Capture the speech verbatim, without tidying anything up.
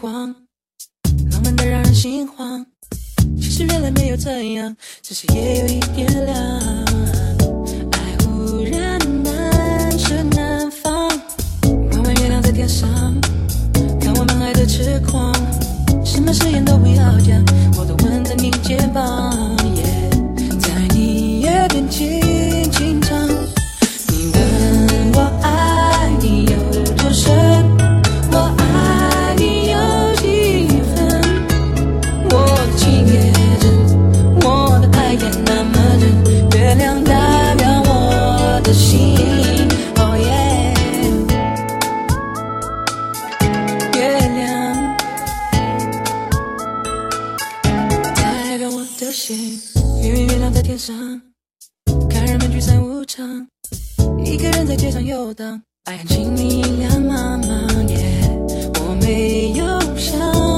光，浪漫的让人心慌。其实原来没有这样，只是也有一点凉。爱忽然难舍难放，弯弯月亮在天上，看我们爱的痴狂。什么誓言都不要讲，我都吻在你肩膀， yeah, 在你耳边轻轻唱。你问我爱你有多深，我爱你有几分，我的情也真，我的爱也那么真，月亮代表我的心， oh yeah， 月亮代表我的心，圆圆月亮在天上，看人们聚散无常，一个人在街上游荡，爱很清明亮茫茫，yeah， 我没有想